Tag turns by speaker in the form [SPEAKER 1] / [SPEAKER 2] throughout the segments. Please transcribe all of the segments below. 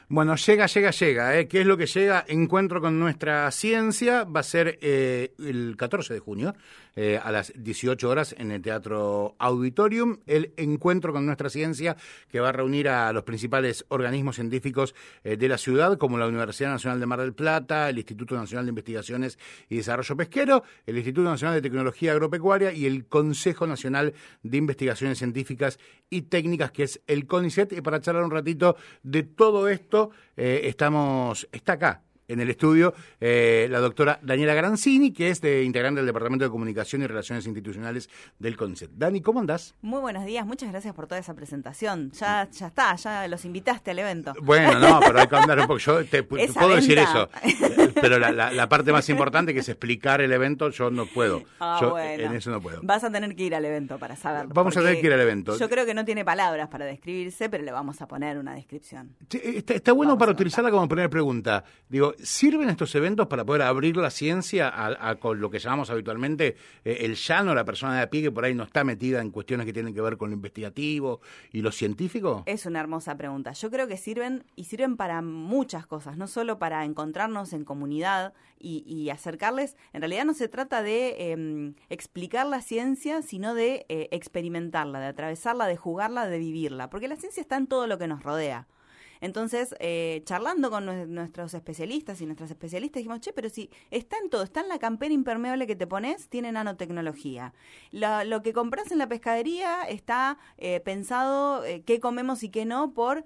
[SPEAKER 1] Bueno, llega. ¿Qué es lo que llega? Encuentro con nuestra ciencia. Va a ser el 14 de junio, a las 18 horas, en el Teatro Auditorium. El encuentro con nuestra ciencia, que va a reunir a los principales organismos científicos de la ciudad, como la Universidad Nacional de Mar del Plata, el Instituto Nacional de Investigaciones y Desarrollo Pesquero, el Instituto Nacional de Tecnología Agropecuaria y el Consejo Nacional de Investigaciones Científicas y Técnicas, que es el CONICET. Y para charlar un ratito de todo esto, está acá en el estudio la doctora Daniela Garanzini, que es integrante del Departamento de Comunicación y Relaciones Institucionales del CONICET. Dani, ¿cómo andás?
[SPEAKER 2] Muy buenos días, muchas gracias por toda esa presentación. Ya está, ya los invitaste al evento.
[SPEAKER 1] Bueno, no, pero hay que andar un poco. Yo te puedo decir eso, pero la parte más importante, que es explicar el evento, yo no puedo. Bueno. En eso no puedo.
[SPEAKER 2] Vas a tener que ir al evento para saberlo.
[SPEAKER 1] Vamos a tener que ir al evento.
[SPEAKER 2] Yo creo que no tiene palabras para describirse, pero le vamos a poner una descripción.
[SPEAKER 1] Está bueno para utilizarla como primera pregunta. Digo, ¿sirven estos eventos para poder abrir la ciencia con lo que llamamos habitualmente el llano, la persona de a pie que por ahí no está metida en cuestiones que tienen que ver con lo investigativo y lo científico?
[SPEAKER 2] Es una hermosa pregunta. Yo creo que sirven para muchas cosas, no solo para encontrarnos en comunidad y acercarles. En realidad no se trata de explicar la ciencia, sino de experimentarla, de atravesarla, de jugarla, de vivirla, porque la ciencia está en todo lo que nos rodea. Entonces, charlando con nuestros especialistas y nuestras especialistas, dijimos, pero si está en todo, está en la campera impermeable que te pones, tiene nanotecnología. Lo que compras en la pescadería está pensado qué comemos y qué no por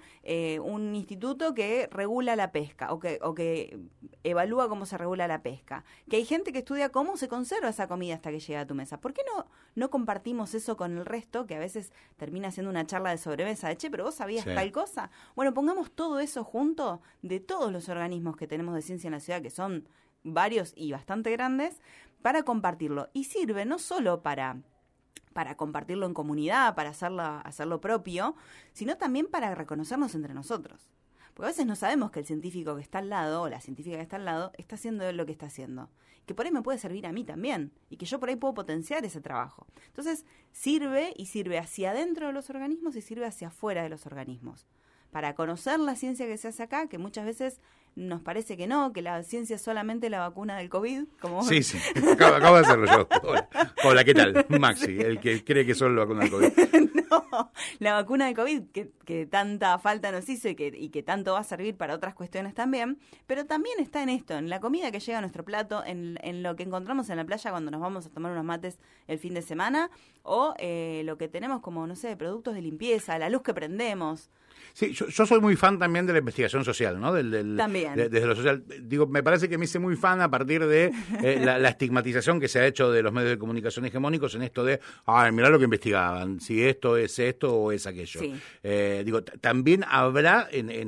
[SPEAKER 2] un instituto que regula la pesca o que evalúa cómo se regula la pesca. Que hay gente que estudia cómo se conserva esa comida hasta que llega a tu mesa. ¿Por qué no compartimos eso con el resto, que a veces termina siendo una charla de sobremesa de, pero vos sabías tal cosa? Bueno, pongamos todo eso junto de todos los organismos que tenemos de ciencia en la ciudad, que son varios y bastante grandes, para compartirlo. Y sirve no solo para compartirlo en comunidad, para hacerlo propio, sino también para reconocernos entre nosotros. Porque a veces no sabemos que el científico que está al lado, o la científica que está al lado, está haciendo lo que está haciendo. Que por ahí me puede servir a mí también, y que yo por ahí puedo potenciar ese trabajo. Entonces, sirve hacia adentro de los organismos y sirve hacia afuera de los organismos. Para conocer la ciencia que se hace acá, que muchas veces nos parece que no, que la ciencia es solamente la vacuna del COVID. Como
[SPEAKER 1] sí, acabo de hacerlo yo. Hola, ¿qué tal? Maxi, sí. El que cree que solo la vacuna del COVID.
[SPEAKER 2] No, la vacuna del COVID que tanta falta nos hizo y que tanto va a servir para otras cuestiones también, pero también está en esto, en la comida que llega a nuestro plato, en lo que encontramos en la playa cuando nos vamos a tomar unos mates el fin de semana, o lo que tenemos como, no sé, productos de limpieza, la luz que prendemos.
[SPEAKER 1] Sí, yo soy muy fan también de la investigación social, ¿no?
[SPEAKER 2] También.
[SPEAKER 1] Desde lo social. Digo, me parece que me hice muy fan a partir de la estigmatización que se ha hecho de los medios de comunicación hegemónicos en esto de, mirá lo que investigaban, si esto es esto o es aquello.
[SPEAKER 2] Sí.
[SPEAKER 1] Digo, también habrá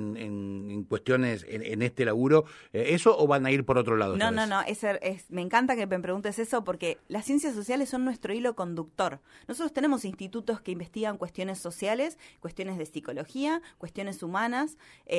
[SPEAKER 1] en cuestiones, en este laburo, eso, o van a ir por otro lado.
[SPEAKER 2] No, me encanta que me preguntes eso, porque las ciencias sociales son nuestro hilo conductor. Nosotros tenemos institutos que investigan cuestiones sociales, cuestiones de psicología, cuestiones humanas,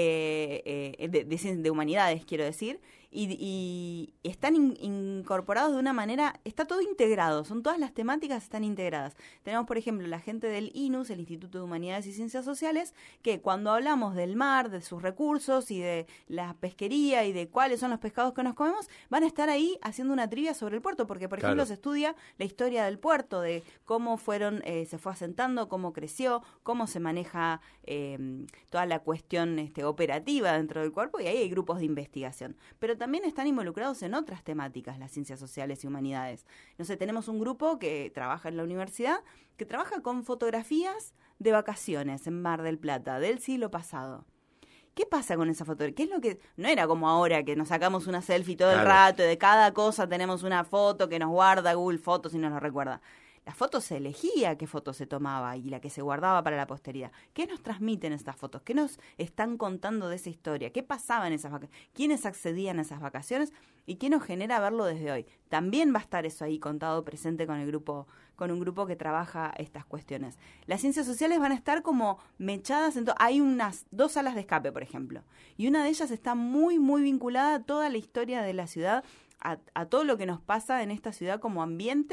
[SPEAKER 2] de humanidades, quiero decir, y están incorporados de una manera, está todo integrado, todas las temáticas están integradas. Tenemos, por ejemplo, la gente del INUS, el Instituto de Humanidades y Ciencias Sociales, que cuando hablamos del mar, de sus recursos y de la pesquería y de cuáles son los pescados que nos comemos, van a estar ahí haciendo una trivia sobre el puerto, porque, por ejemplo, se estudia la historia del puerto, de cómo se fue asentando, cómo creció, cómo se maneja toda la cuestión operativa dentro del cuerpo, y ahí hay grupos de investigación. Pero también están involucrados en otras temáticas las ciencias sociales y humanidades. No sé, tenemos un grupo que trabaja en la universidad, que trabaja con fotografías de vacaciones en Mar del Plata del siglo pasado. ¿Qué pasa con esa fotografía? ¿Qué es lo que...? No era como ahora que nos sacamos una selfie todo el rato y de cada cosa tenemos una foto que nos guarda Google Fotos y nos lo recuerda. La foto se elegía qué foto se tomaba y la que se guardaba para la posteridad. ¿Qué nos transmiten estas fotos? ¿Qué nos están contando de esa historia? ¿Qué pasaba en esas vacaciones? ¿Quiénes accedían a esas vacaciones? ¿Y qué nos genera verlo desde hoy? También va a estar eso ahí contado, presente con un grupo que trabaja estas cuestiones. Las ciencias sociales van a estar como mechadas. Hay unas 2 salas de escape, por ejemplo. Y una de ellas está muy, muy vinculada a toda la historia de la ciudad, a todo lo que nos pasa en esta ciudad como ambiente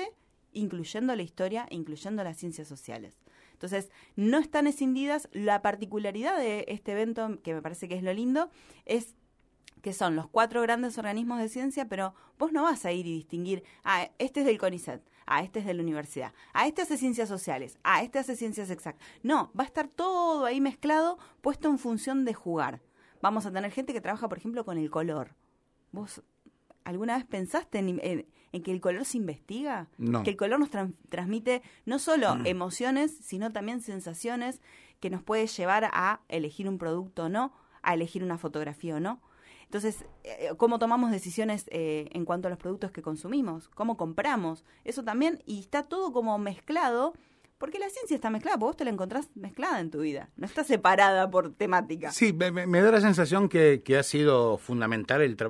[SPEAKER 2] incluyendo la historia, incluyendo las ciencias sociales. Entonces, no están escindidas. La particularidad de este evento, que me parece que es lo lindo, es que son los 4 grandes organismos de ciencia, pero vos no vas a ir y distinguir, este es del CONICET, este es de la universidad, este hace ciencias sociales, este hace ciencias exactas. No, va a estar todo ahí mezclado, puesto en función de jugar. Vamos a tener gente que trabaja, por ejemplo, con el color. ¿Vos alguna vez pensaste en que el color se investiga?
[SPEAKER 1] No.
[SPEAKER 2] Que el color nos transmite no solo emociones, sino también sensaciones que nos puede llevar a elegir un producto o no, a elegir una fotografía o no. Entonces, ¿cómo tomamos decisiones en cuanto a los productos que consumimos? ¿Cómo compramos? Eso también, y está todo como mezclado, porque la ciencia está mezclada, porque vos te la encontrás mezclada en tu vida, no está separada por temática.
[SPEAKER 1] Sí, me da la sensación que ha sido fundamental el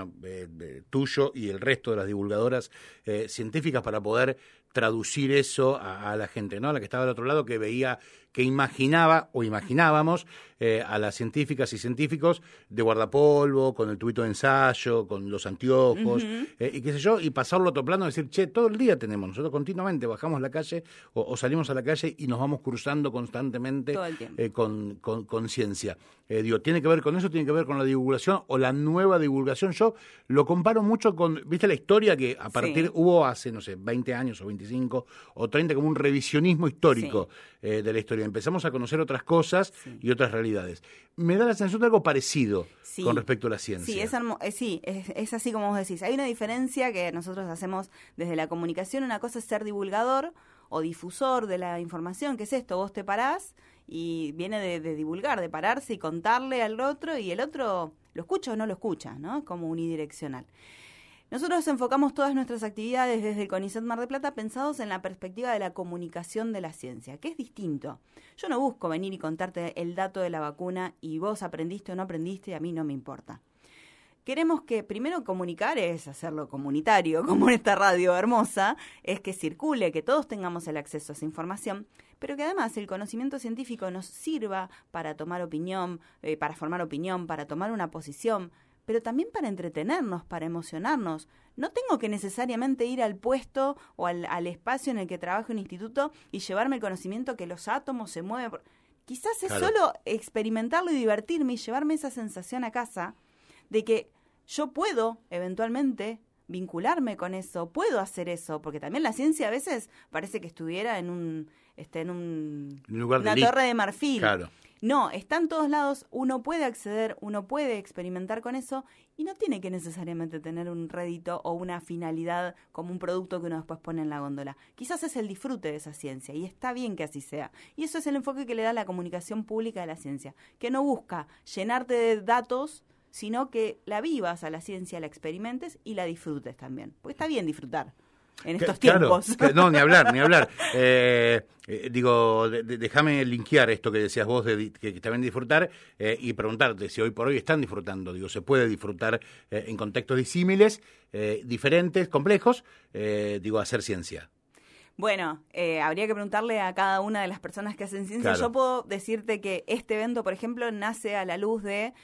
[SPEAKER 1] tuyo y el resto de las divulgadoras científicas para poder traducir eso a la gente, ¿no? A la que estaba del otro lado, que veía, que imaginaba o imaginábamos a las científicas y científicos de guardapolvo, con el tubito de ensayo, con los anteojos, y qué sé yo, y pasarlo a otro plano y decir, che, todo el día tenemos, nosotros continuamente bajamos la calle o salimos a la calle y nos vamos cruzando constantemente
[SPEAKER 2] todo el tiempo.
[SPEAKER 1] con ciencia. ¿Tiene que ver con eso? ¿Tiene que ver con la divulgación o la nueva divulgación? Yo lo comparo mucho con, ¿viste la historia que a partir, hubo hace, no sé, 20 años o 25 o 30, como un revisionismo histórico de la historia? Empezamos a conocer otras cosas y otras realidades. Me da la sensación de algo parecido con respecto a la ciencia.
[SPEAKER 2] Sí, es así como vos decís. Hay una diferencia que nosotros hacemos desde la comunicación. Una cosa es ser divulgador o difusor de la información, que es esto, vos te parás y viene de divulgar, de pararse y contarle al otro, y el otro lo escucha o no lo escucha, ¿no? Como unidireccional. Nosotros enfocamos todas nuestras actividades desde el CONICET Mar del Plata pensados en la perspectiva de la comunicación de la ciencia, que es distinto. Yo no busco venir y contarte el dato de la vacuna y vos aprendiste o no aprendiste y a mí no me importa. Queremos que primero comunicar es hacerlo comunitario, como en esta radio hermosa, es que circule, que todos tengamos el acceso a esa información, pero que además el conocimiento científico nos sirva para tomar opinión, para formar opinión, para tomar una posición, pero también para entretenernos, para emocionarnos. No tengo que necesariamente ir al puesto o al espacio en el que trabaja un instituto y llevarme el conocimiento que los átomos se mueven. Quizás es solo experimentarlo y divertirme y llevarme esa sensación a casa de que yo puedo eventualmente vincularme con eso, puedo hacer eso, porque también la ciencia a veces parece que estuviera en una torre de marfil.
[SPEAKER 1] Claro.
[SPEAKER 2] No, está en todos lados, uno puede acceder, uno puede experimentar con eso y no tiene que necesariamente tener un rédito o una finalidad como un producto que uno después pone en la góndola. Quizás es el disfrute de esa ciencia y está bien que así sea. Y eso es el enfoque que le da la comunicación pública de la ciencia, que no busca llenarte de datos, sino que la vivas a la ciencia, la experimentes y la disfrutes también. Porque está bien disfrutar en estos tiempos.
[SPEAKER 1] No, ni hablar. Déjame linkear esto que decías vos, que está bien disfrutar, y preguntarte si hoy por hoy están disfrutando. Se puede disfrutar en contextos disímiles, diferentes, complejos, hacer ciencia.
[SPEAKER 2] Bueno, habría que preguntarle a cada una de las personas que hacen ciencia. Yo puedo decirte que este evento, por ejemplo, nace a la luz de...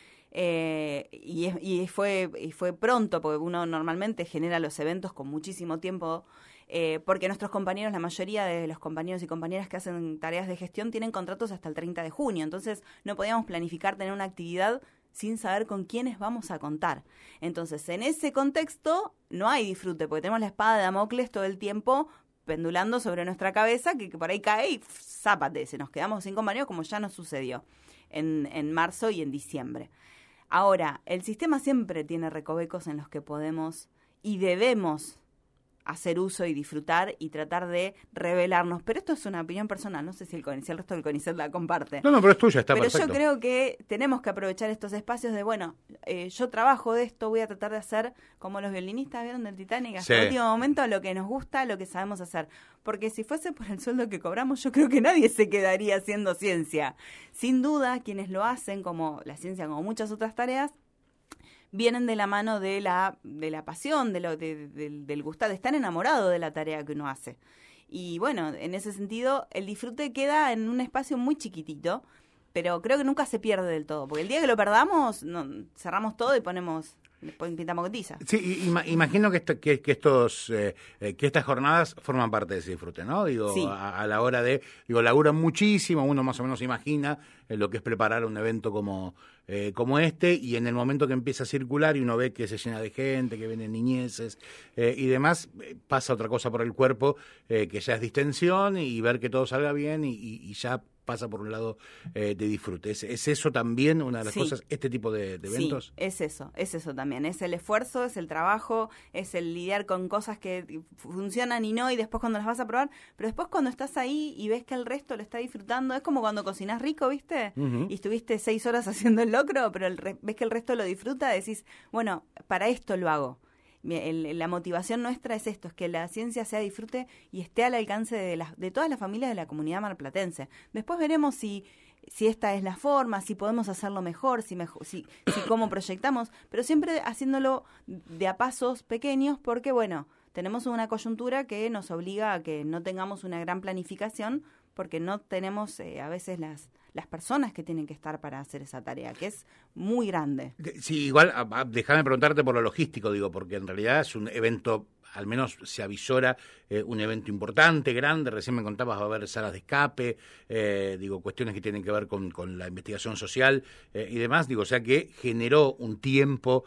[SPEAKER 2] y fue pronto, porque uno normalmente genera los eventos con muchísimo tiempo, porque nuestros compañeros, la mayoría de los compañeros y compañeras que hacen tareas de gestión tienen contratos hasta el 30 de junio, entonces no podíamos planificar tener una actividad sin saber con quiénes vamos a contar. Entonces, en ese contexto no hay disfrute, porque tenemos la espada de Damocles todo el tiempo pendulando sobre nuestra cabeza, que por ahí cae y zápate, se nos quedamos sin compañeros, como ya nos sucedió en marzo y en diciembre. Ahora, el sistema siempre tiene recovecos en los que podemos y debemos hacer uso y disfrutar y tratar de revelarnos. Pero esto es una opinión personal, no sé si el resto del CONICET la comparte.
[SPEAKER 1] No, pero es tuya, está
[SPEAKER 2] perfecto.
[SPEAKER 1] Pero
[SPEAKER 2] yo creo que tenemos que aprovechar estos espacios de, yo trabajo de esto, voy a tratar de hacer, como los violinistas vieron del Titanic, hasta el último momento, lo que nos gusta, lo que sabemos hacer. Porque si fuese por el sueldo que cobramos, yo creo que nadie se quedaría haciendo ciencia. Sin duda, quienes lo hacen, como la ciencia, como muchas otras tareas, vienen de la mano de la pasión, del gustar, de estar enamorado de la tarea que uno hace. Y bueno, en ese sentido, el disfrute queda en un espacio muy chiquitito, pero creo que nunca se pierde del todo, porque el día que lo perdamos, cerramos todo y ponemos pintamos con tiza.
[SPEAKER 1] Sí, imagino que estas jornadas forman parte de ese disfrute, ¿no? Digo,
[SPEAKER 2] sí.
[SPEAKER 1] a la hora de, laburan muchísimo, uno más o menos imagina lo que es preparar un evento como este, y en el momento que empieza a circular y uno ve que se llena de gente, que vienen niñeces y demás, pasa otra cosa por el cuerpo, que ya es distensión, y ver que todo salga bien y ya pasa por un lado de disfrute. ¿Es eso también una de las cosas, este tipo de eventos?
[SPEAKER 2] Sí, es eso también. Es el esfuerzo, es el trabajo, es el lidiar con cosas que funcionan y no, y después cuando las vas a probar, pero después cuando estás ahí y ves que el resto lo está disfrutando, es como cuando cocinás rico, ¿viste? Uh-huh. Y estuviste 6 horas haciendo el locro, pero ves que el resto lo disfruta, decís, bueno, para esto lo hago. La motivación nuestra es esto, es que la ciencia sea disfrute y esté al alcance de todas las familias de la comunidad marplatense. Después veremos si esta es la forma, si podemos hacerlo mejor, si cómo proyectamos, pero siempre haciéndolo de a pasos pequeños, porque bueno, tenemos una coyuntura que nos obliga a que no tengamos una gran planificación, porque no tenemos a veces las personas que tienen que estar para hacer esa tarea, que es muy grande.
[SPEAKER 1] Sí, igual, déjame preguntarte por lo logístico, porque en realidad es un evento, al menos se avisora, un evento importante, grande. Recién me contabas, va a haber salas de escape, cuestiones que tienen que ver con la investigación social y demás. O sea que generó un tiempo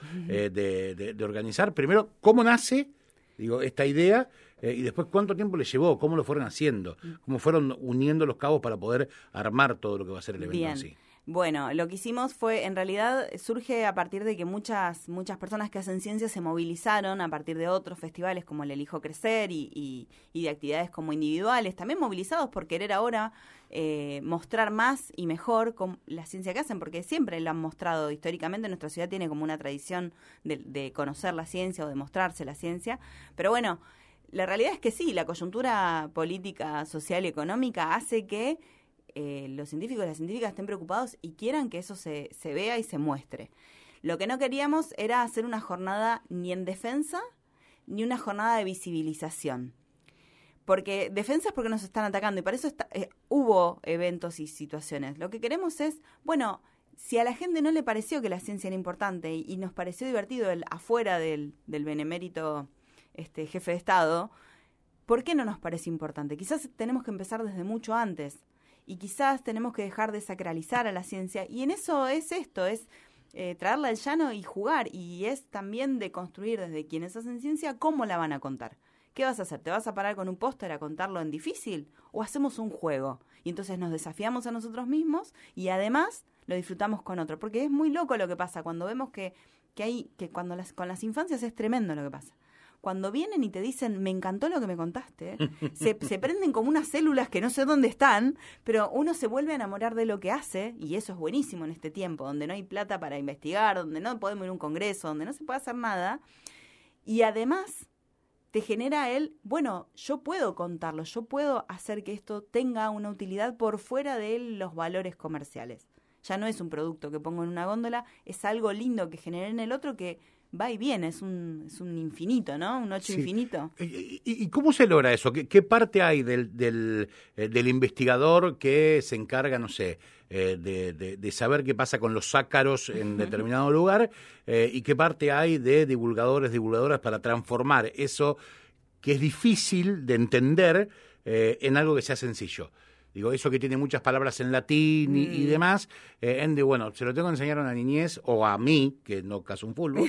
[SPEAKER 1] de organizar. Primero, ¿cómo nace esta idea? Y después, ¿cuánto tiempo les llevó? ¿Cómo lo fueron haciendo? ¿Cómo fueron uniendo los cabos para poder armar todo lo que va a ser el evento en sí?
[SPEAKER 2] Bueno, lo que hicimos fue, en realidad, surge a partir de que muchas personas que hacen ciencia se movilizaron a partir de otros festivales como el Elijo Crecer y de actividades como individuales, también movilizados por querer ahora mostrar más y mejor la ciencia que hacen, porque siempre lo han mostrado históricamente. Nuestra ciudad tiene como una tradición de conocer la ciencia o de mostrarse la ciencia, pero bueno, la realidad es que sí, la coyuntura política, social y económica hace que los científicos y las científicas estén preocupados y quieran que eso se vea y se muestre. Lo que no queríamos era hacer una jornada ni en defensa ni una jornada de visibilización. Porque defensa es porque nos están atacando y para eso hubo eventos y situaciones. Lo que queremos es, bueno, si a la gente no le pareció que la ciencia era importante y nos pareció divertido afuera del benemérito jefe de Estado, ¿por qué no nos parece importante? Quizás tenemos que empezar desde mucho antes y quizás tenemos que dejar de sacralizar a la ciencia, y en eso es esto, es traerla al llano y jugar, y es también de construir desde quienes hacen ciencia cómo la van a contar. ¿Qué vas a hacer? ¿Te vas a parar con un póster a contarlo en difícil? ¿O hacemos un juego? Y entonces nos desafiamos a nosotros mismos y además lo disfrutamos con otro, porque es muy loco lo que pasa cuando vemos que cuando con las infancias es tremendo lo que pasa. Cuando vienen y te dicen, me encantó lo que me contaste, se prenden como unas células que no sé dónde están, pero uno se vuelve a enamorar de lo que hace, y eso es buenísimo en este tiempo, donde no hay plata para investigar, donde no podemos ir a un congreso, donde no se puede hacer nada, y además te genera bueno, yo puedo contarlo, yo puedo hacer que esto tenga una utilidad por fuera de los valores comerciales. Ya no es un producto que pongo en una góndola, es algo lindo que generé en el otro que va y viene, es un infinito, ¿no? Un 8 infinito.
[SPEAKER 1] ¿Y cómo se logra eso? ¿Qué parte hay del investigador que se encarga, no sé, de saber qué pasa con los ácaros en determinado lugar? ¿Y qué parte hay de divulgadoras para transformar eso que es difícil de entender en algo que sea sencillo? Eso que tiene muchas palabras en latín y demás, bueno, se lo tengo que enseñar a una niñez, o a mí, que no caso un fútbol,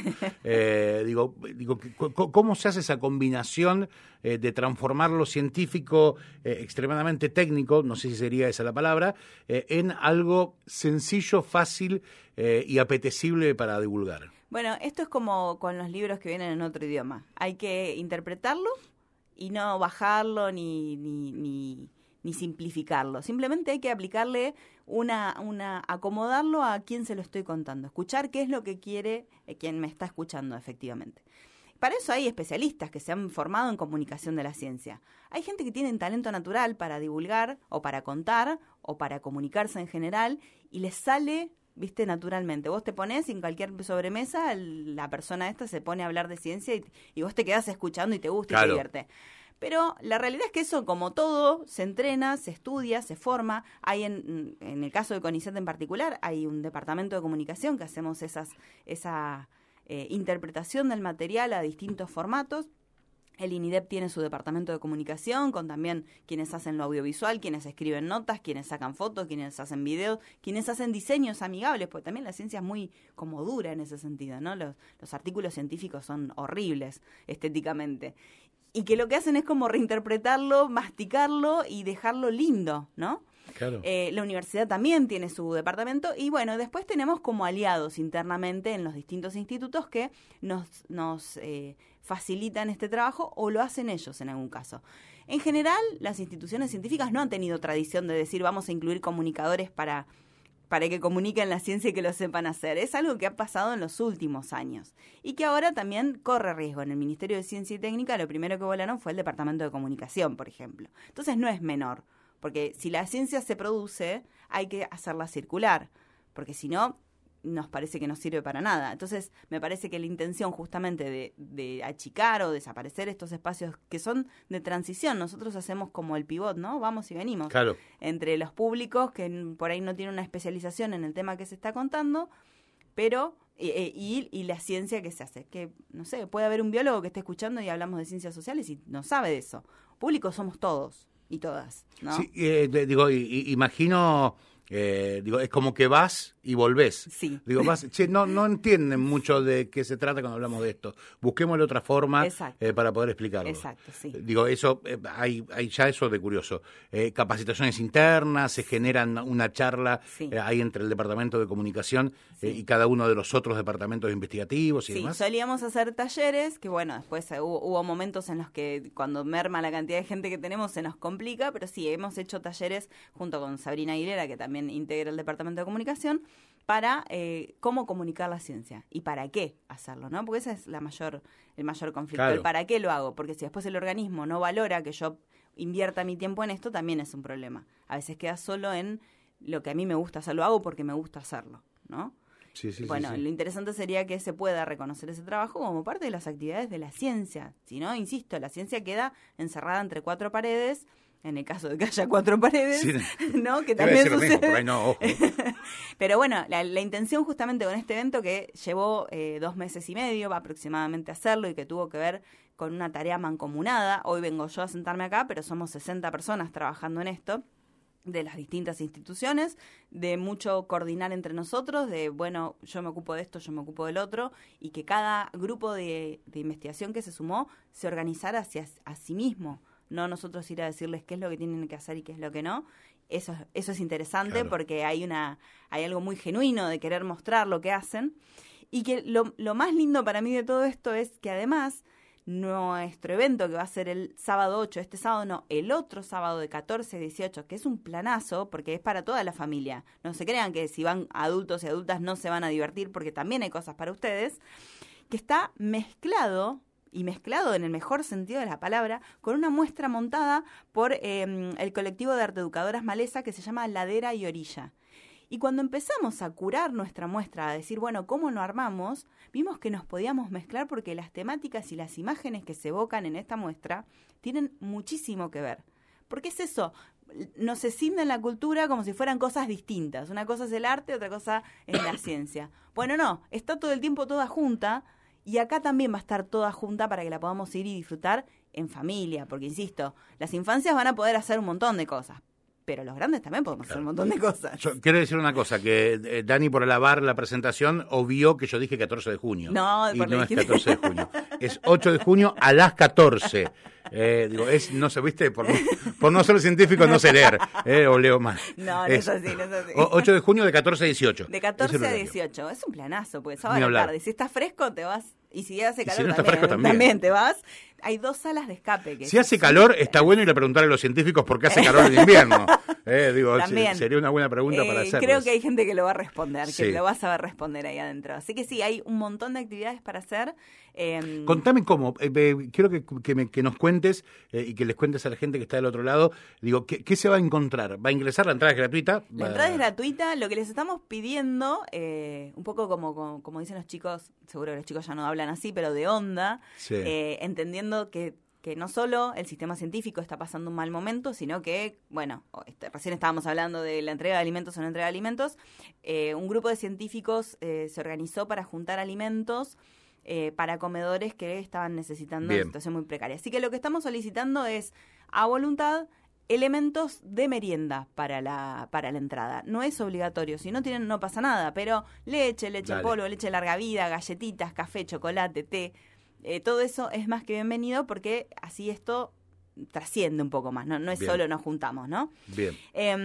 [SPEAKER 1] ¿cómo se hace esa combinación de transformar lo científico extremadamente técnico, no sé si sería esa la palabra, en algo sencillo, fácil y apetecible para divulgar?
[SPEAKER 2] Bueno, esto es como con los libros que vienen en otro idioma. Hay que interpretarlo y no bajarlo ni simplificarlo. Simplemente hay que aplicarle acomodarlo a quien se lo estoy contando. Escuchar qué es lo que quiere quien me está escuchando efectivamente. Para eso hay especialistas que se han formado en comunicación de la ciencia. Hay gente que tiene talento natural para divulgar o para contar o para comunicarse en general y les sale, viste, naturalmente. Vos te ponés y en cualquier sobremesa la persona esta se pone a hablar de ciencia y vos te quedás escuchando y te gusta y te divierte. Pero la realidad es que eso, como todo, se entrena, se estudia, se forma. Hay en el caso de CONICET en particular, hay un departamento de comunicación que hacemos interpretación del material a distintos formatos. El INIDEP tiene su departamento de comunicación, con también quienes hacen lo audiovisual, quienes escriben notas, quienes sacan fotos, quienes hacen videos, quienes hacen diseños amigables, porque también la ciencia es muy como dura en ese sentido, ¿no? Los artículos científicos son horribles estéticamente. Y que lo que hacen es como reinterpretarlo, masticarlo y dejarlo lindo, ¿no?
[SPEAKER 1] Claro.
[SPEAKER 2] La universidad también tiene su departamento y bueno, después tenemos como aliados internamente en los distintos institutos que nos facilitan este trabajo o lo hacen ellos en algún caso. En general, las instituciones científicas no han tenido tradición de decir vamos a incluir comunicadores para que comuniquen la ciencia y que lo sepan hacer. Es algo que ha pasado en los últimos años y que ahora también corre riesgo. En el Ministerio de Ciencia y Técnica lo primero que volaron fue el Departamento de Comunicación, por ejemplo. Entonces no es menor. Porque si la ciencia se produce, hay que hacerla circular, porque si no, nos parece que no sirve para nada. Entonces, me parece que la intención justamente de achicar o desaparecer estos espacios que son de transición, nosotros hacemos como el pivot, ¿no? Vamos y venimos.
[SPEAKER 1] Claro.
[SPEAKER 2] Entre los públicos que por ahí no tienen una especialización en el tema que se está contando, pero y la ciencia que se hace. Que, no sé, puede haber un biólogo que esté escuchando y hablamos de ciencias sociales y no sabe de eso. Públicos somos todos. Y todas, ¿no?
[SPEAKER 1] Sí, imagino, es como que vas y volvés.
[SPEAKER 2] Sí.
[SPEAKER 1] No entienden mucho de qué se trata cuando hablamos de esto. Busquémosle otra forma para poder explicarlo.
[SPEAKER 2] Exacto, sí.
[SPEAKER 1] Eso, hay ya eso de curioso. Capacitaciones internas, se generan una charla ahí entre el Departamento de Comunicación y cada uno de los otros departamentos investigativos y demás.
[SPEAKER 2] Sí, solíamos hacer talleres, que bueno, después hubo momentos en los que cuando merma la cantidad de gente que tenemos se nos complica, pero sí, hemos hecho talleres junto con Sabrina Aguilera, que también integra el Departamento de Comunicación, para cómo comunicar la ciencia y para qué hacerlo, ¿no? Porque ese es el mayor conflicto.
[SPEAKER 1] Claro.
[SPEAKER 2] El para qué lo hago, porque si después el organismo no valora que yo invierta mi tiempo en esto, también es un problema. A veces queda solo en lo que a mí me gusta hacer, lo hago porque me gusta hacerlo, ¿no?
[SPEAKER 1] Sí,
[SPEAKER 2] bueno,
[SPEAKER 1] sí.
[SPEAKER 2] Lo interesante sería que se pueda reconocer ese trabajo como parte de las actividades de la ciencia. Si no, insisto, la ciencia queda encerrada entre cuatro paredes, en el caso de que haya cuatro paredes,
[SPEAKER 1] sí,
[SPEAKER 2] ¿no? Que también sucede.
[SPEAKER 1] Mismo, por ahí no, ojo.
[SPEAKER 2] Pero bueno, la intención justamente con este evento que llevó 2 meses y medio aproximadamente hacerlo y que tuvo que ver con una tarea mancomunada. Hoy vengo yo a sentarme acá, pero somos 60 personas trabajando en esto, de las distintas instituciones, de mucho coordinar entre nosotros, de, bueno, yo me ocupo de esto, yo me ocupo del otro, y que cada grupo de investigación que se sumó se organizara hacia a sí mismo, no nosotros ir a decirles qué es lo que tienen que hacer y qué es lo que no. Eso es interesante, claro, porque hay algo muy genuino de querer mostrar lo que hacen, y que lo más lindo para mí de todo esto es que además nuestro evento, que va a ser el sábado 8, este sábado no, el otro sábado de 14 a 18, que es un planazo porque es para toda la familia. No se crean que si van adultos y adultas no se van a divertir, porque también hay cosas para ustedes, que está mezclado en el mejor sentido de la palabra, con una muestra montada por el colectivo de arteeducadoras Maleza que se llama Ladera y Orilla. Y cuando empezamos a curar nuestra muestra, a decir, bueno, ¿cómo lo armamos?, vimos que nos podíamos mezclar porque las temáticas y las imágenes que se evocan en esta muestra tienen muchísimo que ver. Porque es eso, nos escinden la cultura como si fueran cosas distintas. Una cosa es el arte, otra cosa es la ciencia. Bueno, no, está todo el tiempo toda junta, y acá también va a estar toda junta para que la podamos ir y disfrutar en familia. Porque, insisto, las infancias van a poder hacer un montón de cosas, pero los grandes también podemos hacer un montón de cosas.
[SPEAKER 1] Yo quiero decir una cosa, que Dani, por alabar la presentación, obvió que yo dije 14 de junio.
[SPEAKER 2] No,
[SPEAKER 1] y no es 14 de junio. Es 8 de junio a las 14. No sé, viste, por no ser científico no sé leer, o leo mal.
[SPEAKER 2] No es así, no es así.
[SPEAKER 1] 8 de junio de 14 a 18.
[SPEAKER 2] De 14 a 18. Es un planazo, porque sábado a la tarde. Si está fresco, te vas. Y si hace calor,
[SPEAKER 1] si no
[SPEAKER 2] también te vas. Hay 2 salas de escape.
[SPEAKER 1] Si hace calor, está bueno ir a preguntarle a los científicos por qué hace calor en invierno. Sería una buena pregunta para hacerlo.
[SPEAKER 2] Creo que hay gente que lo va a responder, que lo va a saber responder ahí adentro. Así que sí, hay un montón de actividades para hacer.
[SPEAKER 1] Contame cómo. Quiero que nos cuentes y que les cuentes a la gente que está del otro lado. ¿Qué se va a encontrar? ¿Va a ingresar? ¿La entrada es gratuita?
[SPEAKER 2] La entrada es gratuita. Lo que les estamos pidiendo, un poco como dicen los chicos, seguro que los chicos ya no hablan así, pero de onda, entendiendo que que no solo el sistema científico está pasando un mal momento, sino que, bueno, recién estábamos hablando de la entrega de alimentos o no entrega de alimentos, un grupo de científicos se organizó para juntar alimentos para comedores que estaban necesitando una situación muy precaria. Así que lo que estamos solicitando es, a voluntad, elementos de merienda para la entrada. No es obligatorio, si no tienen no pasa nada, pero leche en polvo, leche de larga vida, galletitas, café, chocolate, té, todo eso es más que bienvenido porque así esto trasciende un poco más, no es solo nos juntamos, ¿no?
[SPEAKER 1] Bien.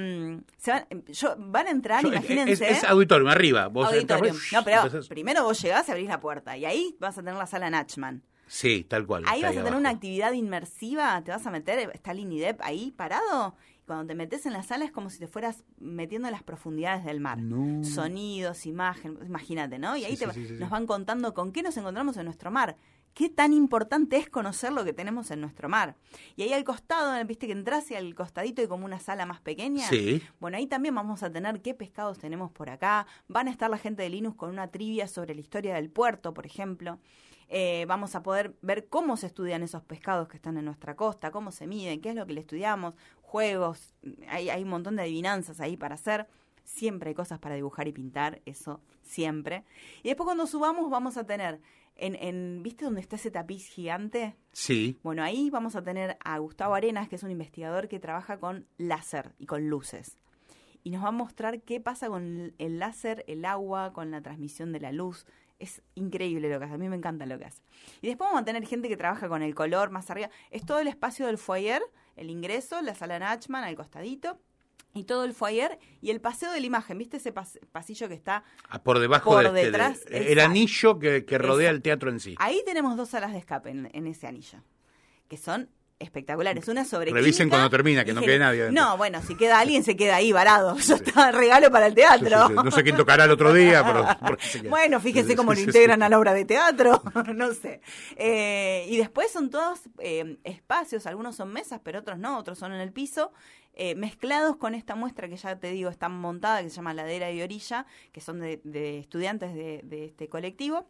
[SPEAKER 2] Van a entrar, imagínense.
[SPEAKER 1] Es auditorium, arriba.
[SPEAKER 2] Vos auditorium. No, pero primero vos llegás y abrís la puerta y ahí vas a tener la sala Nachman.
[SPEAKER 1] Sí, tal cual.
[SPEAKER 2] Ahí vas a tener una actividad inmersiva, te vas a meter, está el INIDEP ahí parado, y cuando te metes en la sala es como si te fueras metiendo en las profundidades del mar.
[SPEAKER 1] No.
[SPEAKER 2] Sonidos, imágenes, imagínate, ¿no? Y ahí nos van contando con qué nos encontramos en nuestro mar. Qué tan importante es conocer lo que tenemos en nuestro mar. Y ahí al costado, viste que entras y al costadito hay como una sala más pequeña.
[SPEAKER 1] Sí.
[SPEAKER 2] Bueno, ahí también vamos a tener qué pescados tenemos por acá. Van a estar la gente de Linus con una trivia sobre la historia del puerto, por ejemplo. Vamos a poder ver cómo se estudian esos pescados que están en nuestra costa, cómo se miden, qué es lo que le estudiamos, juegos, hay un montón de adivinanzas ahí para hacer. Siempre hay cosas para dibujar y pintar, eso siempre. Y después cuando subamos vamos a tener, ¿viste dónde está ese tapiz gigante?
[SPEAKER 1] Sí.
[SPEAKER 2] Bueno, ahí vamos a tener a Gustavo Arenas, que es un investigador que trabaja con láser y con luces. Y nos va a mostrar qué pasa con el láser, el agua, con la transmisión de la luz. Es increíble lo que hace, a mí me encanta lo que hace. Y después vamos a tener gente que trabaja con el color más arriba. Es todo el espacio del foyer, el ingreso, la sala Nachman al costadito, y todo el foyer y el paseo de la imagen. ¿Viste ese pasillo que está
[SPEAKER 1] por debajo
[SPEAKER 2] por detrás?
[SPEAKER 1] El anillo que rodea el teatro en sí.
[SPEAKER 2] Ahí tenemos 2 salas de escape en ese anillo, que son espectaculares. Una sobre
[SPEAKER 1] Revisen
[SPEAKER 2] química,
[SPEAKER 1] cuando termina, que no quede nadie adentro.
[SPEAKER 2] No, bueno, si queda alguien se queda ahí varado. Eso está regalo para el teatro.
[SPEAKER 1] Sí. No sé quién tocará el otro día, pero
[SPEAKER 2] bueno, fíjense cómo lo integran a la obra de teatro. No sé. Y después son todos espacios, algunos son mesas, pero otros no, otros son en el piso, mezclados con esta muestra que ya te digo está montada, que se llama Ladera y Orilla, que son de estudiantes de este colectivo.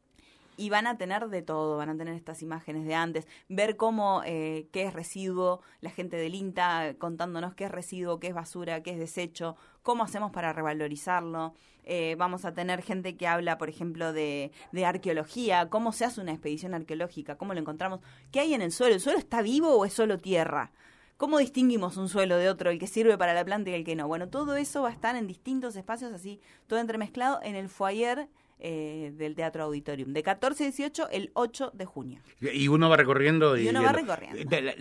[SPEAKER 2] Y van a tener de todo, van a tener estas imágenes de antes, ver cómo, qué es residuo, la gente del INTA contándonos qué es residuo, qué es basura, qué es desecho, cómo hacemos para revalorizarlo. Vamos a tener gente que habla, por ejemplo, de arqueología, cómo se hace una expedición arqueológica, cómo lo encontramos, qué hay en el suelo está vivo o es solo tierra. ¿Cómo distinguimos un suelo de otro, el que sirve para la planta y el que no? Bueno, todo eso va a estar en distintos espacios, así, todo entremezclado en el foyer del Teatro Auditorium, de 14 a 18, el 8 de junio.
[SPEAKER 1] Y uno va recorriendo.
[SPEAKER 2] Y uno va recorriendo.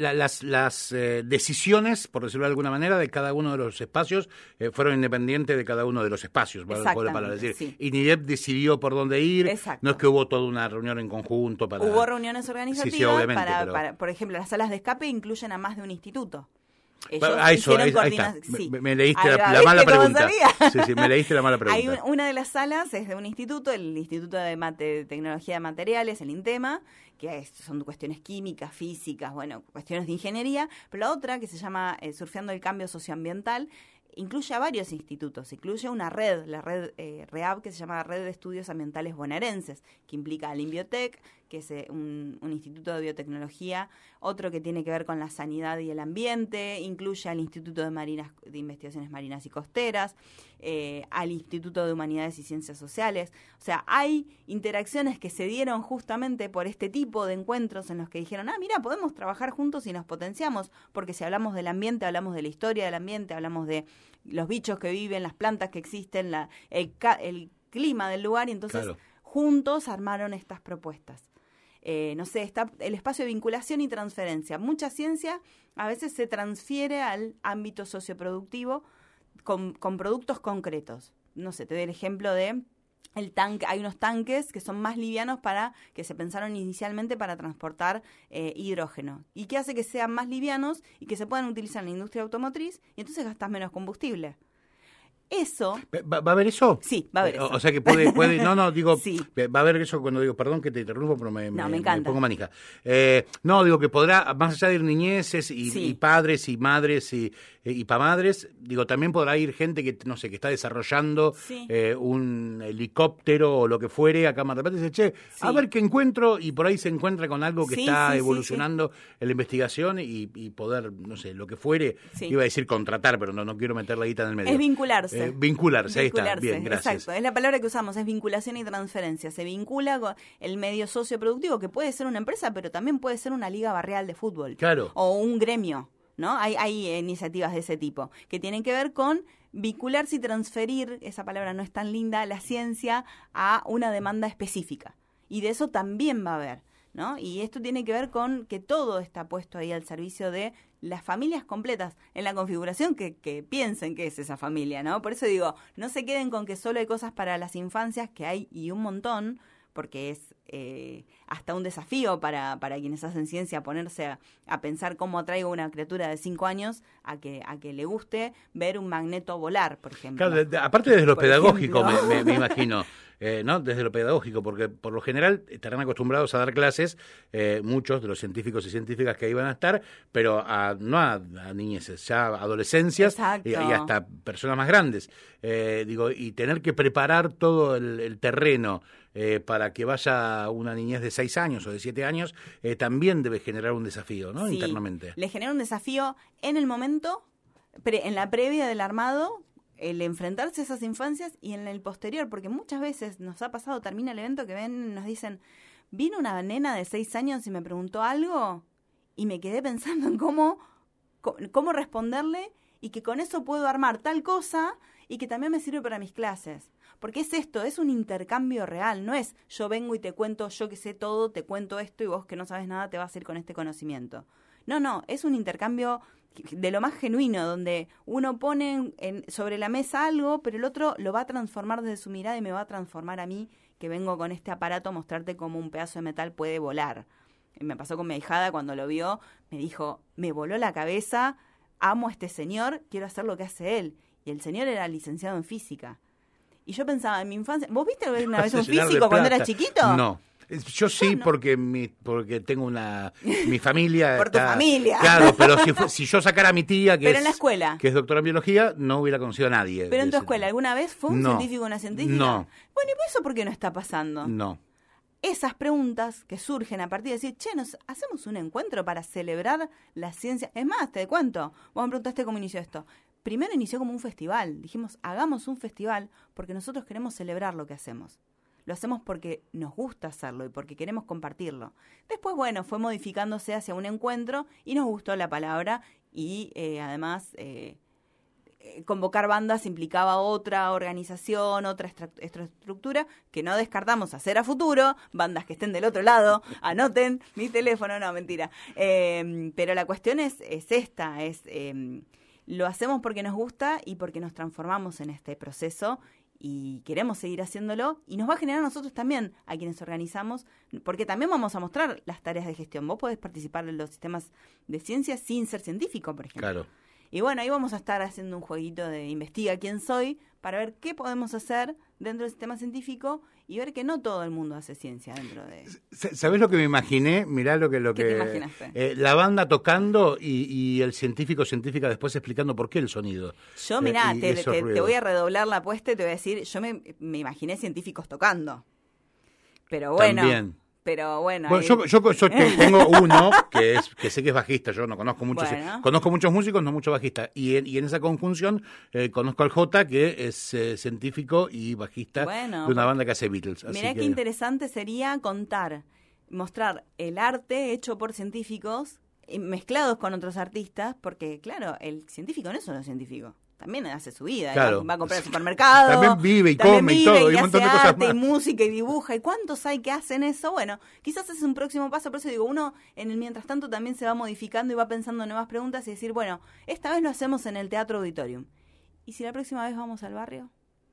[SPEAKER 1] Las decisiones, por decirlo de alguna manera, de cada uno de los espacios fueron independientes de cada uno de los espacios. Para decir.
[SPEAKER 2] Sí.
[SPEAKER 1] INIDEP decidió por dónde ir.
[SPEAKER 2] Exacto.
[SPEAKER 1] No es que hubo toda una reunión en conjunto.
[SPEAKER 2] Hubo reuniones organizativas
[SPEAKER 1] sí, obviamente,
[SPEAKER 2] para, por ejemplo, las salas de escape incluyen a más de un instituto.
[SPEAKER 1] Ahí está.
[SPEAKER 2] Sí.
[SPEAKER 1] Me leíste la mala pregunta. Sí, me leíste la mala pregunta.
[SPEAKER 2] Hay una de las salas es de un instituto, el Instituto de Tecnología de Materiales, el INTEMA, que son cuestiones químicas, físicas, bueno, cuestiones de ingeniería, pero la otra, que se llama Surfeando el Cambio Socioambiental, incluye a varios institutos, incluye una red, la red REAB, que se llama Red de Estudios Ambientales Bonaerenses, que implica al INBIOTEC, que es un instituto de biotecnología, otro que tiene que ver con la sanidad y el ambiente, incluye al Instituto de Investigaciones Marinas y Costeras, al Instituto de Humanidades y Ciencias Sociales. O sea, hay interacciones que se dieron justamente por este tipo de encuentros en los que dijeron, mira, podemos trabajar juntos y nos potenciamos, porque si hablamos del ambiente, hablamos de la historia del ambiente, hablamos de los bichos que viven, las plantas que existen, el clima del lugar, y entonces juntos armaron estas propuestas. Está el espacio de vinculación y transferencia. Mucha ciencia a veces se transfiere al ámbito socioproductivo con productos concretos. No sé, te doy el ejemplo de el tanque. Hay unos tanques que son más livianos que se pensaron inicialmente para transportar hidrógeno. ¿Y qué hace que sean más livianos y que se puedan utilizar en la industria automotriz? Y entonces gastas menos combustible. Eso...
[SPEAKER 1] ¿Va a haber eso?
[SPEAKER 2] Sí, va a haber eso.
[SPEAKER 1] O sea que puede digo,
[SPEAKER 2] sí.
[SPEAKER 1] Va a haber eso cuando digo, perdón que te interrumpo, pero me
[SPEAKER 2] encanta.
[SPEAKER 1] Me pongo manija. Digo que podrá, más allá de ir niñeces y padres y madres y pamadres, digo, también podrá ir gente que, no sé, que está desarrollando un helicóptero o lo que fuere, acá más de repente dice, a ver qué encuentro, y por ahí se encuentra con algo que está evolucionando en la investigación y poder, no sé, lo que fuere, iba a decir contratar, pero no quiero meter la guita en el medio.
[SPEAKER 2] Es vincularse.
[SPEAKER 1] Vincularse, ahí está, bien, gracias.
[SPEAKER 2] Exacto, es la palabra que usamos, es vinculación y transferencia. Se vincula con el medio socioproductivo, que puede ser una empresa, pero también puede ser una liga barrial de fútbol.
[SPEAKER 1] Claro.
[SPEAKER 2] O un gremio, ¿no? Hay iniciativas de ese tipo, que tienen que ver con vincularse y transferir, esa palabra no es tan linda, la ciencia a una demanda específica. Y de eso también va a haber, ¿no? Y esto tiene que ver con que todo está puesto ahí al servicio de las familias completas, en la configuración que piensen que es esa familia, ¿no? Por eso digo, no se queden con que solo hay cosas para las infancias, que hay y un montón, porque es hasta un desafío para quienes hacen ciencia ponerse a pensar cómo atraigo a una criatura de 5 años a que le guste ver un magneto volar, por ejemplo.
[SPEAKER 1] Claro, aparte desde lo pedagógico, me imagino, ¿no? Desde lo pedagógico, porque por lo general estarán acostumbrados a dar clases, muchos de los científicos y científicas que ahí van a estar, pero no a niñeces, ya a adolescencias y hasta personas más grandes. Y tener que preparar todo el terreno para que vaya una niñez de 6 años o de 7 años, también debe generar un desafío, ¿no?
[SPEAKER 2] Sí,
[SPEAKER 1] internamente.
[SPEAKER 2] Le genera un desafío en el momento, en la previa del armado, el enfrentarse a esas infancias, y en el posterior, porque muchas veces nos ha pasado, termina el evento, que ven, nos dicen, vino una nena de 6 años y me preguntó algo, y me quedé pensando en cómo responderle, y que con eso puedo armar tal cosa, y que también me sirve para mis clases. Porque es esto, es un intercambio real, no es yo vengo y te cuento, yo que sé todo, te cuento esto y vos que no sabes nada te vas a ir con este conocimiento. No, es un intercambio de lo más genuino, donde uno pone sobre la mesa algo, pero el otro lo va a transformar desde su mirada y me va a transformar a mí, que vengo con este aparato a mostrarte cómo un pedazo de metal puede volar. Me pasó con mi ahijada cuando lo vio, me dijo, me voló la cabeza, amo a este señor, quiero hacer lo que hace él. Y el señor era licenciado en física. Y yo pensaba, en mi infancia... ¿Vos viste alguna vez un físico cuando eras chiquito?
[SPEAKER 1] No. Yo sí,
[SPEAKER 2] no.
[SPEAKER 1] porque tengo mi familia...
[SPEAKER 2] Por tu familia.
[SPEAKER 1] Claro, pero si yo sacara a mi tía,
[SPEAKER 2] pero en la escuela,
[SPEAKER 1] que es doctora en biología, no hubiera conocido a nadie.
[SPEAKER 2] Pero en tu escuela, ¿alguna vez fue un científico o una científica?
[SPEAKER 1] No.
[SPEAKER 2] Bueno, ¿y eso por qué no está pasando?
[SPEAKER 1] No.
[SPEAKER 2] Esas preguntas que surgen a partir de decir, ¿nos hacemos un encuentro para celebrar la ciencia? Es más, te cuento, vos me preguntaste cómo inició esto. Primero inició como un festival. Dijimos, hagamos un festival porque nosotros queremos celebrar lo que hacemos. Lo hacemos porque nos gusta hacerlo y porque queremos compartirlo. Después, fue modificándose hacia un encuentro y nos gustó la palabra y además convocar bandas implicaba otra organización, otra estructura que no descartamos hacer a futuro. Bandas que estén del otro lado, anoten mi teléfono, no, mentira. Pero la cuestión es esta, lo hacemos porque nos gusta y porque nos transformamos en este proceso y queremos seguir haciéndolo, y nos va a generar a nosotros también, a quienes organizamos, porque también vamos a mostrar las tareas de gestión. Vos podés participar en los sistemas de ciencia sin ser científico, por ejemplo.
[SPEAKER 1] Claro.
[SPEAKER 2] Y ahí vamos a estar haciendo un jueguito de investiga quién soy, para ver qué podemos hacer dentro del sistema científico y ver que no todo el mundo hace ciencia dentro de...
[SPEAKER 1] ¿Sabés lo que me imaginé? Mirá lo que
[SPEAKER 2] ¿Qué te imaginaste?
[SPEAKER 1] La banda tocando y el científica después explicando por qué el sonido.
[SPEAKER 2] Yo, mirá, te voy a redoblar la apuesta y te voy a decir, yo me imaginé científicos tocando. Pero bueno... También. Pero bueno,
[SPEAKER 1] yo tengo uno que sé que es bajista. Yo no conozco muchos, conozco muchos músicos, no muchos bajistas, y en esa conjunción conozco al Jota, que es científico y bajista de una banda que hace Beatles.
[SPEAKER 2] Mirá qué interesante sería mostrar el arte hecho por científicos mezclados con otros artistas, porque claro, el científico no es solo científico. También hace su vida,
[SPEAKER 1] claro.
[SPEAKER 2] Va a comprar al supermercado.
[SPEAKER 1] También vive y come y todo, y un montón de cosas
[SPEAKER 2] arte,
[SPEAKER 1] más.
[SPEAKER 2] Y música y dibuja. ¿Y cuántos hay que hacen eso? Bueno, quizás es un próximo paso, por eso digo, uno en el mientras tanto también se va modificando y va pensando en nuevas preguntas y decir, bueno, esta vez lo hacemos en el Teatro Auditorium. ¿Y si la próxima vez vamos al barrio?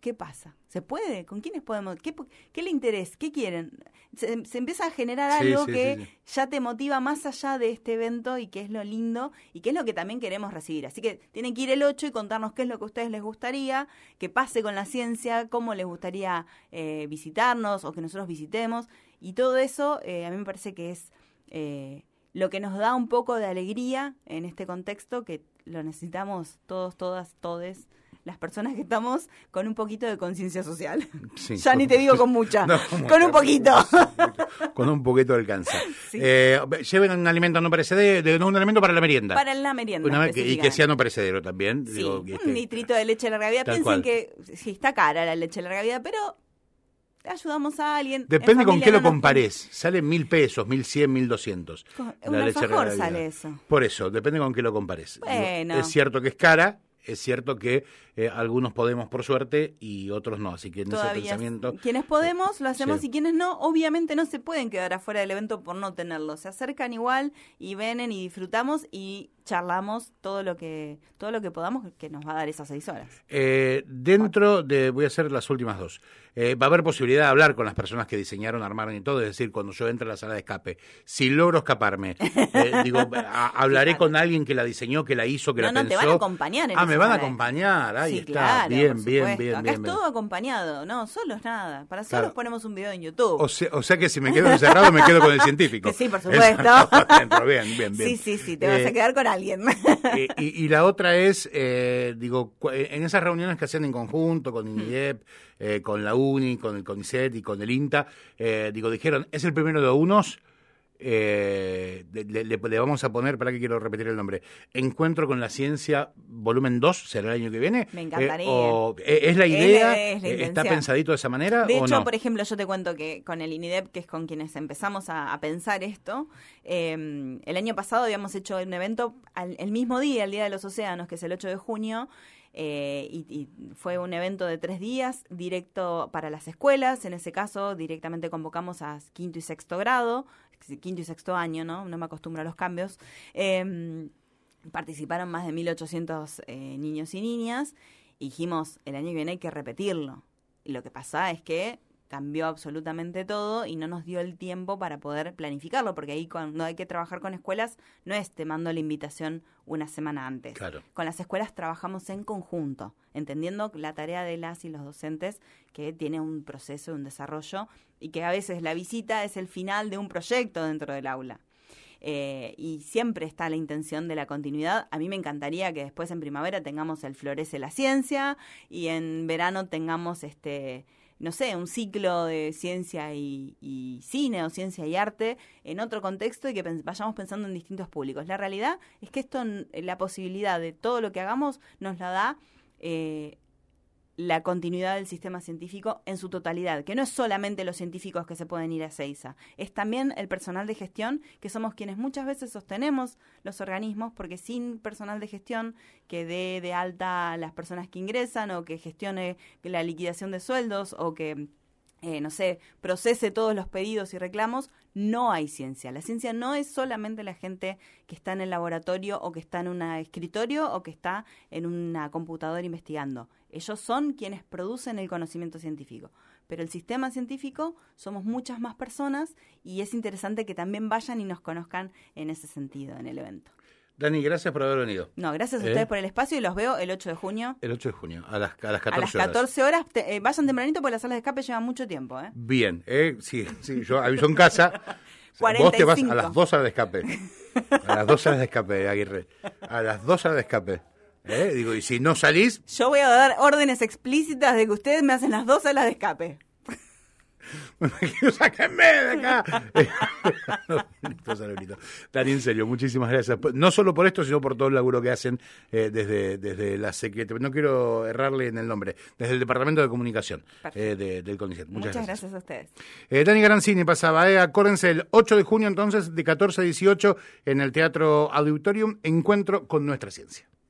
[SPEAKER 2] ¿qué pasa? ¿Se puede? ¿Con quiénes podemos? ¿Qué le interesa? ¿Qué quieren? Se empieza a generar algo que ya te motiva más allá de este evento y que es lo lindo y que es lo que también queremos recibir. Así que tienen que ir el 8 y contarnos qué es lo que a ustedes les gustaría, que pase con la ciencia, cómo les gustaría visitarnos o que nosotros visitemos. Y todo eso a mí me parece que es lo que nos da un poco de alegría en este contexto, que lo necesitamos todos, todas, todes, las personas que estamos con un poquito de conciencia social.
[SPEAKER 1] Sí,
[SPEAKER 2] ya ni te digo con mucha,
[SPEAKER 1] no,
[SPEAKER 2] con un poquito.
[SPEAKER 1] Con un poquito alcanza.
[SPEAKER 2] Sí.
[SPEAKER 1] Lleven un alimento no perecedero, un alimento para la merienda.
[SPEAKER 2] Para la merienda.
[SPEAKER 1] Y que sea no perecedero también.
[SPEAKER 2] Sí,
[SPEAKER 1] digo,
[SPEAKER 2] un litrito de leche de larga vida. Piensen
[SPEAKER 1] cual.
[SPEAKER 2] que sí, está cara la leche de larga vida, pero ayudamos a alguien.
[SPEAKER 1] Depende con qué lo comparés. Sale 1.000 pesos, 1.100, 1.200.
[SPEAKER 2] Un alfajor sale eso.
[SPEAKER 1] Por eso, depende con qué lo compares.
[SPEAKER 2] Bueno.
[SPEAKER 1] Es cierto que es cara. Es cierto que algunos podemos por suerte y otros no, así que en ese pensamiento...
[SPEAKER 2] Quienes podemos lo hacemos
[SPEAKER 1] sí.
[SPEAKER 2] Y quienes no, obviamente no se pueden quedar afuera del evento por no tenerlo. Se acercan igual y vienen y disfrutamos y charlamos todo lo que podamos, que nos va a dar esas 6 horas.
[SPEAKER 1] Dentro de, voy a hacer las últimas 2, va a haber posibilidad de hablar con las personas que diseñaron, armaron y todo, es decir, cuando yo entre a la sala de escape, si logro escaparme, hablaré con alguien que la diseñó, que la hizo, que la pensó.
[SPEAKER 2] No, te van a acompañar en
[SPEAKER 1] me van a acompañar, ahí
[SPEAKER 2] sí,
[SPEAKER 1] está,
[SPEAKER 2] claro,
[SPEAKER 1] bien.
[SPEAKER 2] Acá es todo acompañado, no, solos nada, para solos ponemos un video en YouTube.
[SPEAKER 1] O sea que si me quedo encerrado me quedo con el científico.
[SPEAKER 2] Que sí, por supuesto.
[SPEAKER 1] Bien.
[SPEAKER 2] Sí, te vas a quedar con alguien.
[SPEAKER 1] Y la otra es, en esas reuniones que hacen en conjunto con INIDEP, con la UNI, con el CONICET y con el INTA, dijeron, es el primero de unos, le vamos a poner, para que quiero repetir el nombre, Encuentro con la Ciencia, volumen 2, ¿será el año que viene?
[SPEAKER 2] Me encantaría.
[SPEAKER 1] ¿Es la idea?
[SPEAKER 2] Es la
[SPEAKER 1] ¿Está pensadito de esa manera
[SPEAKER 2] de
[SPEAKER 1] o
[SPEAKER 2] hecho,
[SPEAKER 1] no?
[SPEAKER 2] por ejemplo, yo te cuento que con el INIDEP, que es con quienes empezamos a pensar esto, el año pasado habíamos hecho un evento el mismo día, el Día de los Océanos, que es el 8 de junio, y fue un evento de 3 días directo para las escuelas. En ese caso directamente convocamos a 5º y 6º grado, 5º y 6º año, no me acostumbro a los cambios. Participaron más de 1.800 niños y niñas y dijimos, el año que viene hay que repetirlo. Y lo que pasa es que cambió absolutamente todo y no nos dio el tiempo para poder planificarlo, porque ahí cuando hay que trabajar con escuelas no es te mando la invitación una semana antes.
[SPEAKER 1] Claro.
[SPEAKER 2] Con las escuelas trabajamos en conjunto, entendiendo la tarea de las y los docentes, que tiene un proceso, un desarrollo, y que a veces la visita es el final de un proyecto dentro del aula. Y siempre está la intención de la continuidad. A mí me encantaría que después en primavera tengamos el Florece la Ciencia y en verano tengamos un ciclo de ciencia y cine o ciencia y arte en otro contexto y que vayamos pensando en distintos públicos. La realidad es que la posibilidad de todo lo que hagamos nos la da la continuidad del sistema científico en su totalidad, que no es solamente los científicos que se pueden ir a Ezeiza, es también el personal de gestión, que somos quienes muchas veces sostenemos los organismos, porque sin personal de gestión que dé de alta a las personas que ingresan o que gestione la liquidación de sueldos o que procese todos los pedidos y reclamos, no hay ciencia. La ciencia no es solamente la gente que está en el laboratorio o que está en un escritorio o que está en una computadora investigando. Ellos son quienes producen el conocimiento científico. Pero el sistema científico somos muchas más personas y es interesante que también vayan y nos conozcan en ese sentido en el evento.
[SPEAKER 1] Dani, gracias por haber venido.
[SPEAKER 2] No, gracias a ustedes por el espacio y los veo el 8 de junio.
[SPEAKER 1] El 8 de junio, a las 14 horas.
[SPEAKER 2] A las 14 horas. Vayan tempranito porque las salas de escape llevan mucho tiempo.
[SPEAKER 1] Bien, sí, yo aviso en casa.
[SPEAKER 2] 45.
[SPEAKER 1] Vos te vas a las 2 horas de escape. A las 2 horas de escape, Aguirre. A las 2 horas de escape. Y si no salís...
[SPEAKER 2] Yo voy a dar órdenes explícitas de que ustedes me hacen las 2 salas de escape.
[SPEAKER 1] ¡Sáquenme de acá! Dani, en serio, muchísimas gracias. No solo por esto, sino por todo el laburo que hacen desde la Secretaría, no quiero errarle en el nombre, desde el Departamento de Comunicación del CONICET. Muchas
[SPEAKER 2] gracias a ustedes.
[SPEAKER 1] Dani Garanzini pasaba. Acuérdense, el 8 de junio entonces, de 14 a 18, en el Teatro Auditorium, Encuentro con Nuestra Ciencia.